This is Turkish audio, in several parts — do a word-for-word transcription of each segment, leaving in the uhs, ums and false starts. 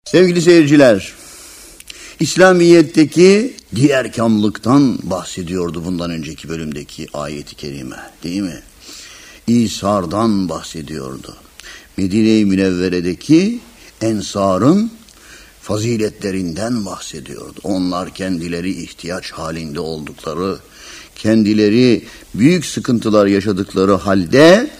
Sevgili seyirciler, İslamiyet'teki diğer kamlıktan bahsediyordu bundan önceki bölümdeki ayet-i kerime, değil mi? İsar'dan bahsediyordu. Medine-i Münevvere'deki ensarın faziletlerinden bahsediyordu. Onlar kendileri ihtiyaç halinde oldukları, kendileri büyük sıkıntılar yaşadıkları halde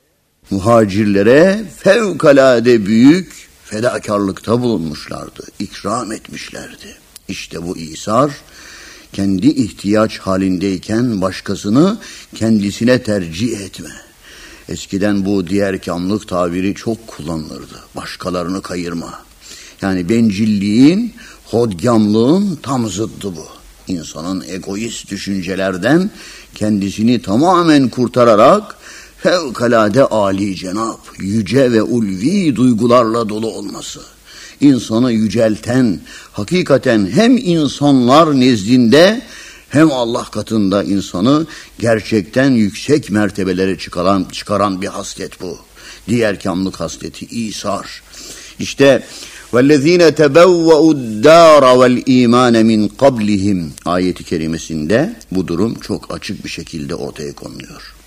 muhacirlere fevkalade büyük fedakarlıkta bulunmuşlardı, ikram etmişlerdi. İşte bu İsar, kendi ihtiyaç halindeyken başkasını kendisine tercih etme. Eskiden bu diğer kamlık tabiri çok kullanılırdı. Başkalarını kayırma. Yani bencilliğin, hodgamlığın tam zıddı bu. İnsanın egoist düşüncelerden kendisini tamamen kurtararak fevkalade âli cenap, yüce ve ulvi duygularla dolu olması. İnsanı yücelten, hakikaten hem insanlar nezdinde hem Allah katında insanı gerçekten yüksek mertebelere çıkaran, çıkaran bir haslet bu. Diğer kamlık hasleti İsar. İşte وَالَّذ۪ينَ تَبَوَّعُوا الدَّارَ وَالْا۪يمَانَ مِنْ قَبْلِهِمْ ayeti kerimesinde bu durum çok açık bir şekilde ortaya konuluyor.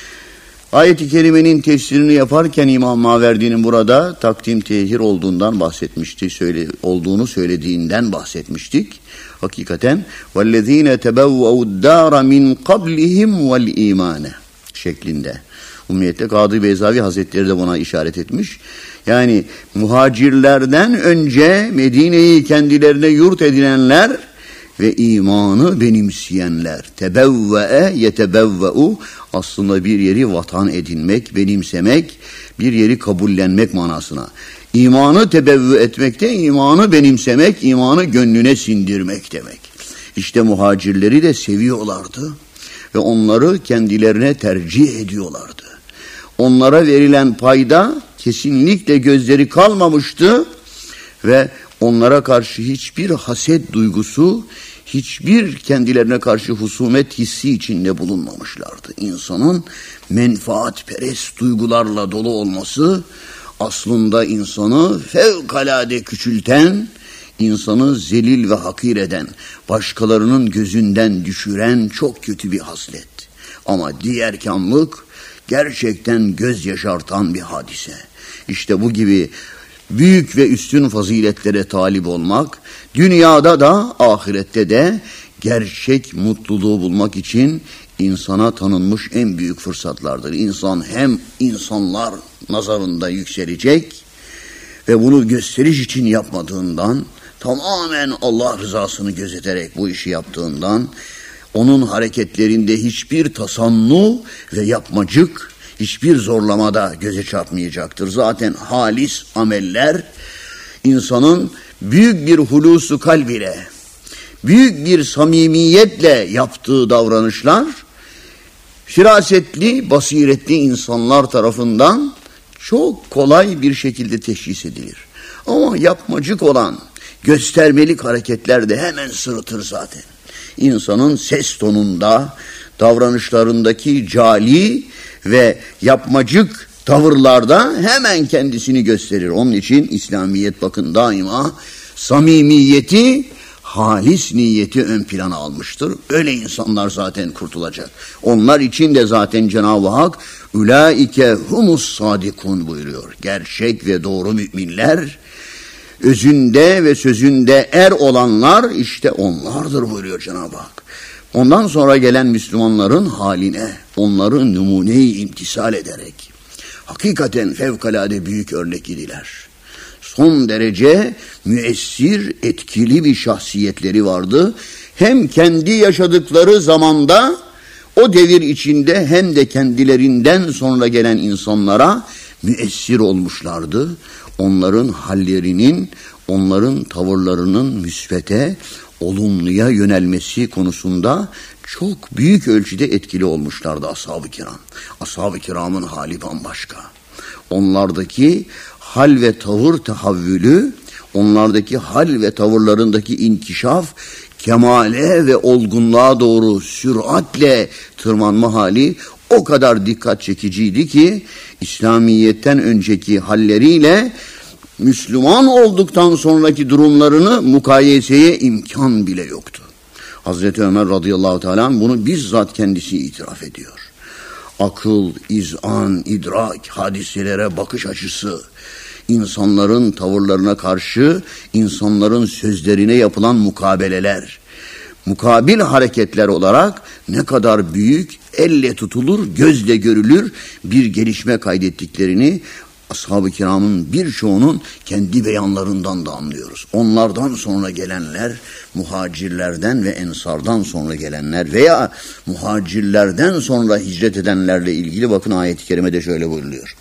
Ayet-i kerimenin tefsirini yaparken İmam Maverdi'nin burada takdim tehir olduğundan bahsetmişti, söyle, olduğunu söylediğinden bahsetmiştik. Hakikaten وَالَّذ۪ينَ تَبَوَّعُوا الدَّارَ مِنْ قَبْلِهِمْ وَالْا۪يمَانَ şeklinde. Umumiyette Kadı Beyzavi Hazretleri de buna işaret etmiş. Yani muhacirlerden önce Medine'yi kendilerine yurt edinenler ve imanı benimseyenler. Tebevve'e yetebevve'u aslında bir yeri vatan edinmek, benimsemek, bir yeri kabullenmek manasına. İmanı tebevvü etmekte, imanı benimsemek, imanı gönlüne sindirmek demek. İşte muhacirleri de seviyorlardı ve onları kendilerine tercih ediyorlardı. Onlara verilen payda kesinlikle gözleri kalmamıştı ve onlara karşı hiçbir haset duygusu, hiçbir kendilerine karşı husumet hissi içinde bulunmamışlardı. İnsanın menfaatperest duygularla dolu olması aslında insanı fevkalade küçülten, insanı zelil ve hakir eden, başkalarının gözünden düşüren çok kötü bir haslet. Ama diğer kamlık gerçekten göz yaşartan bir hadise. İşte bu gibi büyük ve üstün faziletlere talip olmak, dünyada da ahirette de gerçek mutluluğu bulmak için insana tanınmış en büyük fırsatlardır. İnsan hem insanlar nazarında yükselecek ve bunu gösteriş için yapmadığından, tamamen Allah rızasını gözeterek bu işi yaptığından, onun hareketlerinde hiçbir tasannu ve yapmacık, hiçbir zorlamada göze çarpmayacaktır. Zaten halis ameller insanın büyük bir hulusu kalbiyle, büyük bir samimiyetle yaptığı davranışlar firasetli, basiretli insanlar tarafından çok kolay bir şekilde teşhis edilir. Ama yapmacık olan göstermelik hareketler de hemen sırıtır zaten. İnsanın ses tonunda, davranışlarındaki cali ve yapmacık tavırlarda hemen kendisini gösterir. Onun için İslamiyet bakın daima samimiyeti, halis niyeti ön plana almıştır. Öyle insanlar zaten kurtulacak. Onlar için de zaten Cenab-ı Hak ulaike humus sadikun buyuruyor. Gerçek ve doğru müminler, özünde ve sözünde er olanlar işte onlardır buyuruyor Cenab-ı Hak. Ondan sonra gelen Müslümanların haline, onları numune-i imtisal ederek hakikaten fevkalade büyük örnek idiler. Son derece müessir, etkili bir şahsiyetleri vardı. Hem kendi yaşadıkları zamanda o devir içinde hem de kendilerinden sonra gelen insanlara müessir olmuşlardı. Onların hallerinin, onların tavırlarının müsbete, olumluya yönelmesi konusunda çok büyük ölçüde etkili olmuşlardı ashab-ı kiram. Ashab-ı kiramın hali bambaşka. Onlardaki hal ve tavır tahavvülü, onlardaki hal ve tavırlarındaki inkişaf, kemale ve olgunluğa doğru süratle tırmanma hali o kadar dikkat çekiciydi ki İslamiyet'ten önceki halleriyle Müslüman olduktan sonraki durumlarını mukayeseye imkan bile yoktu. Hazreti Ömer radıyallahu teala bunu bizzat kendisi itiraf ediyor. Akıl, izan, idrak, hadiselere bakış açısı, insanların tavırlarına karşı insanların sözlerine yapılan mukabeleler, mukabil hareketler olarak ne kadar büyük, elle tutulur, gözle görülür bir gelişme kaydettiklerini ashab-ı kiramın birçoğunun kendi beyanlarından da anlıyoruz. Onlardan sonra gelenler, muhacirlerden ve ensardan sonra gelenler veya muhacirlerden sonra hicret edenlerle ilgili bakın ayet-i kerimede şöyle buyuruluyor.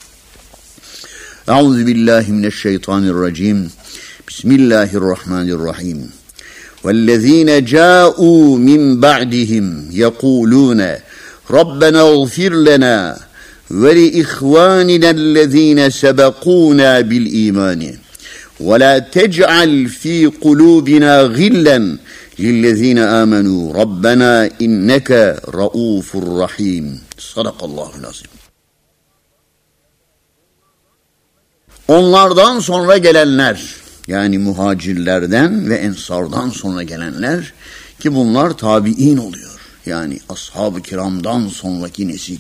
Euzubillahimineşşeytanirracim. Bismillahirrahmanirrahim. وَالَّذ۪ينَ جَاءُوا مِنْ بَعْدِهِمْ يَقُولُونَ رَبَّنَا اغْفِرْ لَنَا وَلِإِخْوَانِنَا الَّذ۪ينَ سَبَقُونَا بِالْإِيمَانِ وَلَا تَجْعَلْ ف۪ي قُلُوبِنَا غِلًّا لِلَّذ۪ينَ آمَنُوا رَبَّنَا اِنَّكَ رَؤُوفٌ رَحِيمٌ. Sadakallahu lazim. Onlardan sonra gelenler, yani muhacirlerden ve ensardan sonra gelenler ki bunlar tabi'in oluyor. Yani ashab-ı kiramdan sonraki nesil,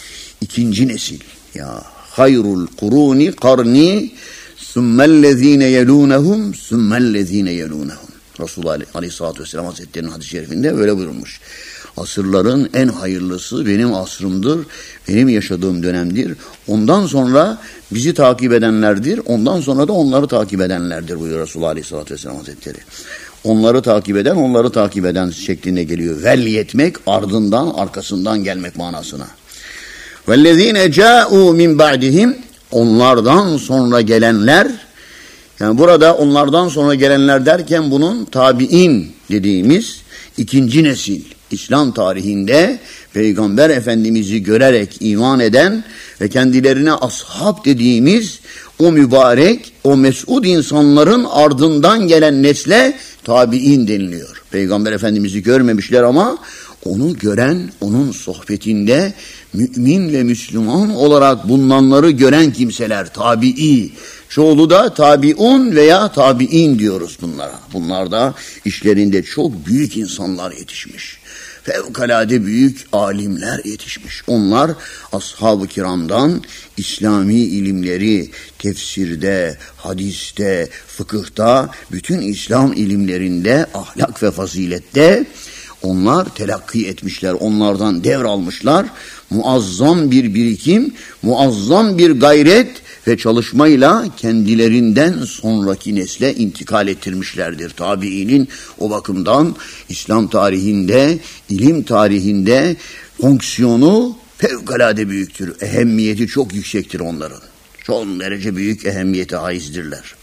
ikinci nesil. Ya hayrul kuruni karni sümmellezine yelûnehum sümmellezine yelûnehum. Resulullah Aleyhisselatü Vesselam Hazretleri'nin hadis-i şerifinde böyle buyurmuş. Asırların en hayırlısı benim asrımdır, benim yaşadığım dönemdir. Ondan sonra bizi takip edenlerdir, ondan sonra da onları takip edenlerdir buyuruyor Resulullah Aleyhisselatü Vesselam Hazretleri. Onları takip eden, onları takip eden şeklinde geliyor. Vel yetmek, ardından, arkasından gelmek manasına. وَالَّذ۪ينَ جَاءُوا مِنْ بَعْدِهِمْ Onlardan sonra gelenler, yani burada onlardan sonra gelenler derken bunun tabi'in dediğimiz ikinci nesil, İslam tarihinde Peygamber Efendimiz'i görerek iman eden ve kendilerine ashab dediğimiz o mübarek, o mes'ud insanların ardından gelen nesle tabi'in deniliyor. Peygamber Efendimiz'i görmemişler ama onu gören, onun sohbetinde mümin ve Müslüman olarak bulunanları gören kimseler tabi'i. Çoğulu da tabi'un veya tabi'in diyoruz bunlara. Bunlar da işlerinde çok büyük insanlar yetişmiş. Fevkalade büyük alimler yetişmiş. Onlar ashab-ı kiramdan İslami ilimleri tefsirde, hadiste, fıkıhta, bütün İslam ilimlerinde, ahlak ve fazilette onlar telakki etmişler, onlardan devralmışlar. Muazzam bir birikim, muazzam bir gayret ve çalışmayla kendilerinden sonraki nesle intikal ettirmişlerdir. Tabiinin o bakımdan İslam tarihinde, ilim tarihinde fonksiyonu fevkalade büyüktür. Ehemmiyeti çok yüksektir onların. Çok derece büyük ehemmiyete haizdirler.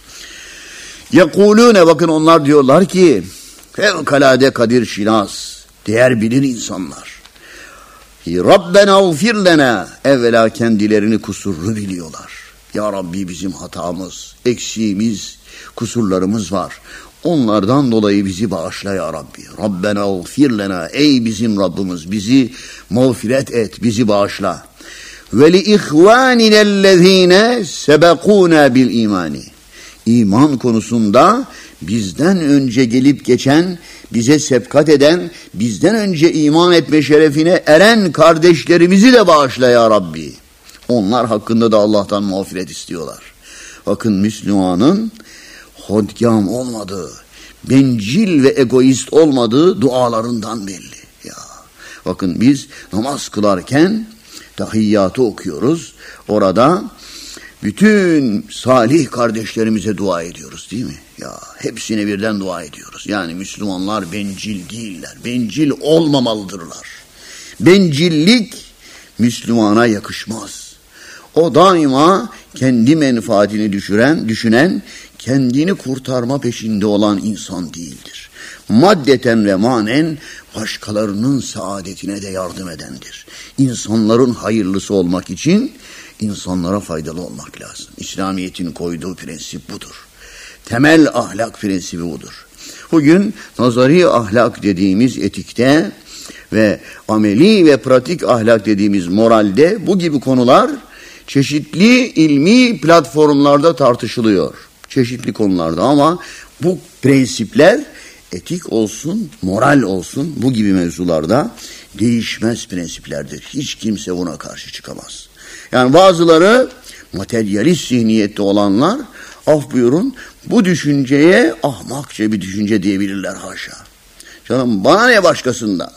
Yekulune, bakın onlar diyorlar ki fevkalade kadir şinas, değer bilir insanlar. Rabbena ufir lena, evvela kendilerini kusurlu biliyorlar. Ya Rabbi bizim hatamız, eksiğimiz, kusurlarımız var. Onlardan dolayı bizi bağışla ya Rabbi. Rabbena ufir lena, ey bizim Rabbimiz bizi mağfiret et, bizi bağışla. Ve li ihvaninellezine sebekuna bil imani. İman konusunda bizden önce gelip geçen, bize sebkat eden, bizden önce iman etme şerefine eren kardeşlerimizi de bağışla ya Rabbi. Onlar hakkında da Allah'tan mağfiret istiyorlar. Bakın Müslümanın hodgam olmadığı, bencil ve egoist olmadığı dualarından belli. Ya bakın biz namaz kılarken tahiyyatı okuyoruz. Orada bütün salih kardeşlerimize dua ediyoruz değil mi? Ya hepsine birden dua ediyoruz. Yani Müslümanlar bencil değiller. Bencil olmamalıdırlar. Bencillik Müslümana yakışmaz. O daima kendi menfaatini düşüren, düşünen, kendini kurtarma peşinde olan insan değildir. Maddeten ve manen başkalarının saadetine de yardım edendir. İnsanların hayırlısı olmak için insanlara faydalı olmak lazım. İslamiyet'in koyduğu prensip budur. Temel ahlak prensibi budur. Bugün nazari ahlak dediğimiz etikte ve ameli ve pratik ahlak dediğimiz moralde bu gibi konular çeşitli ilmi platformlarda tartışılıyor. Çeşitli konularda ama bu prensipler etik olsun, moral olsun bu gibi mevzularda değişmez prensiplerdir. Hiç kimse buna karşı çıkamaz. Yani bazıları materyalist zihniyette olanlar af buyurun bu düşünceye ahmakça bir düşünce diyebilirler haşa. Canım bana ne başkasından?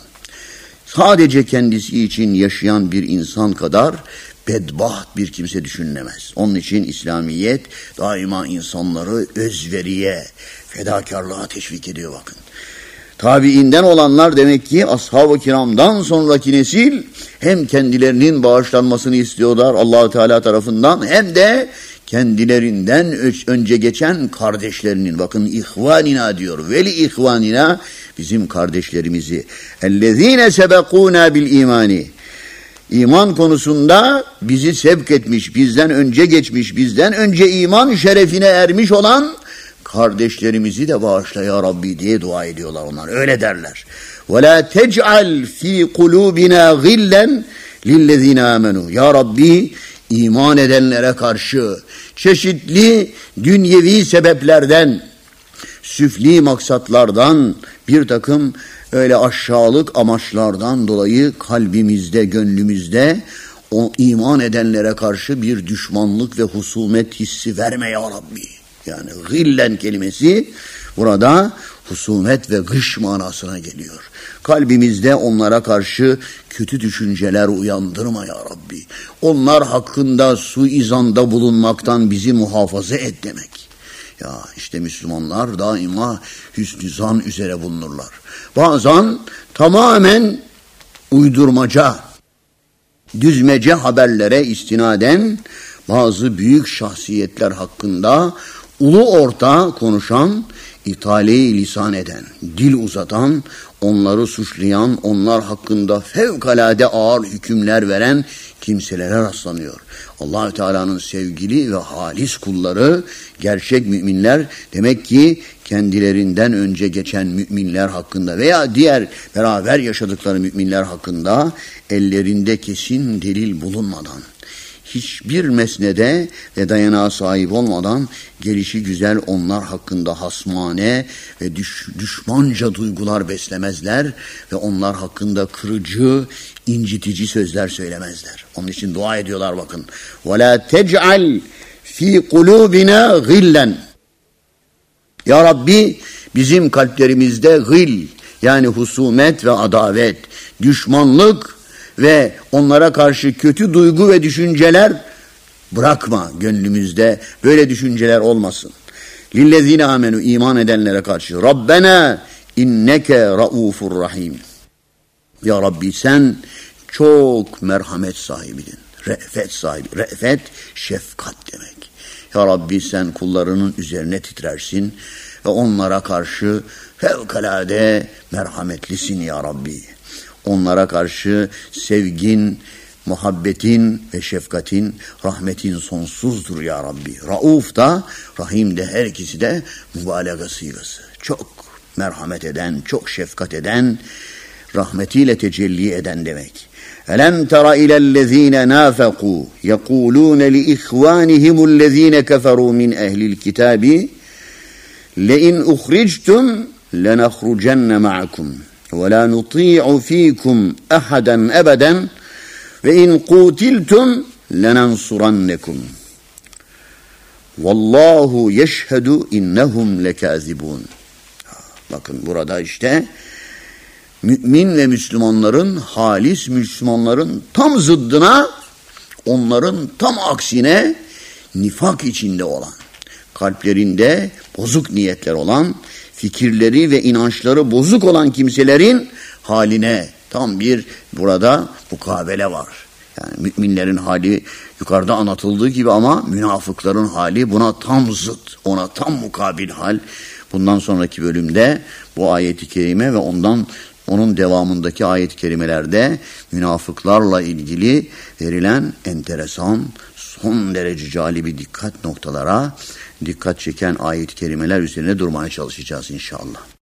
Sadece kendisi için yaşayan bir insan kadar bedbaht bir kimse düşünülemez. Onun için İslamiyet daima insanları özveriye, fedakarlığa teşvik ediyor bakın. Tabiinden olanlar demek ki ashab-ı kiramdan sonraki nesil hem kendilerinin bağışlanmasını istiyorlar Allah-u Teala tarafından hem de kendilerinden önce geçen kardeşlerinin, bakın ihvanina diyor, veli ihvanina, bizim kardeşlerimizi, ellezine sebekuna bil imani, iman konusunda bizi sevk etmiş, bizden önce geçmiş, bizden önce iman şerefine ermiş olan kardeşlerimizi de bağışla ya Rabbi diye dua ediyorlar onlar. Öyle derler. وَلَا تَجْعَلْ ف۪ي قُلُوبِنَا غِلًّا لِلَّذ۪ينَ آمَنُوا. Ya Rabbi iman edenlere karşı çeşitli dünyevi sebeplerden, süfli maksatlardan, bir takım öyle aşağılık amaçlardan dolayı kalbimizde, gönlümüzde o iman edenlere karşı bir düşmanlık ve husumet hissi verme ya Rabbi. Yani gillen kelimesi burada husumet ve gış manasına geliyor. Kalbimizde onlara karşı kötü düşünceler uyandırma ya Rabbi. Onlar hakkında suizanda bulunmaktan bizi muhafaza et demek. Ya işte Müslümanlar daima hüsnü zan üzere bulunurlar. Bazen tamamen uydurmaca, düzmece haberlere istinaden bazı büyük şahsiyetler hakkında ulu orta konuşan, itale-i lisan eden, dil uzatan, onları suçlayan, onlar hakkında fevkalade ağır hükümler veren kimselere rastlanıyor. Allah-u Teala'nın sevgili ve halis kulları, gerçek müminler demek ki kendilerinden önce geçen müminler hakkında veya diğer beraber yaşadıkları müminler hakkında ellerinde kesin delil bulunmadan, hiçbir mesnede ve dayanağa sahip olmadan gelişi güzel onlar hakkında hasmane ve düş, düşmanca duygular beslemezler ve onlar hakkında kırıcı, incitici sözler söylemezler. Onun için dua ediyorlar bakın. وَلَا تَجْعَلْ ف۪ي قُلُوبِنَا غِلًّا. Ya Rabbi bizim kalplerimizde gıl yani husumet ve adavet, düşmanlık ve onlara karşı kötü duygu ve düşünceler bırakma gönlümüzde. Böyle düşünceler olmasın. Lillezine amenu, iman edenlere karşı. Rabbena inneke raufur rahim. Ya Rabbi sen çok merhamet sahibidin. Re'fet sahibi. Re'fet şefkat demek. Ya Rabbi sen kullarının üzerine titrersin ve onlara karşı fevkalade merhametlisin ya Rabbi. Onlara karşı sevgin, muhabbetin ve şefkatin, rahmetin sonsuzdur ya Rabbi. Rauf da, Rahim de, her ikisi de mübalağa sigası. Çok merhamet eden, çok şefkat eden, rahmetiyle tecelli eden demek. Elem tera ilellezine nafaqu yekulun li ihvanihimellezine keferu min ehlil kitabi le in uhrictum lenahrucenne ma'akum وَلَا نُطِيعُ ف۪يكُمْ أَحَدًا أَبَدًا وَاِنْ قُوتِلْتُمْ لَنَنْصُرَنَّكُمْ وَاللّٰهُ يَشْهَدُ اِنَّهُمْ لَكَاذِبُونَ. Bakın burada işte mümin ve Müslümanların, halis Müslümanların tam zıddına, onların tam aksine nifak içinde olan, kalplerinde bozuk niyetler olan, fikirleri ve inançları bozuk olan kimselerin haline tam bir burada mukabele var. Yani müminlerin hali yukarıda anlatıldığı gibi ama münafıkların hali buna tam zıt, ona tam mukabil hal. Bundan sonraki bölümde bu ayet-i kerime ve ondan onun devamındaki ayet-i kerimelerde münafıklarla ilgili verilen enteresan, son derece calibi dikkat noktalara dikkat çeken ayet-i kerimeler üzerine durmaya çalışacağız inşallah.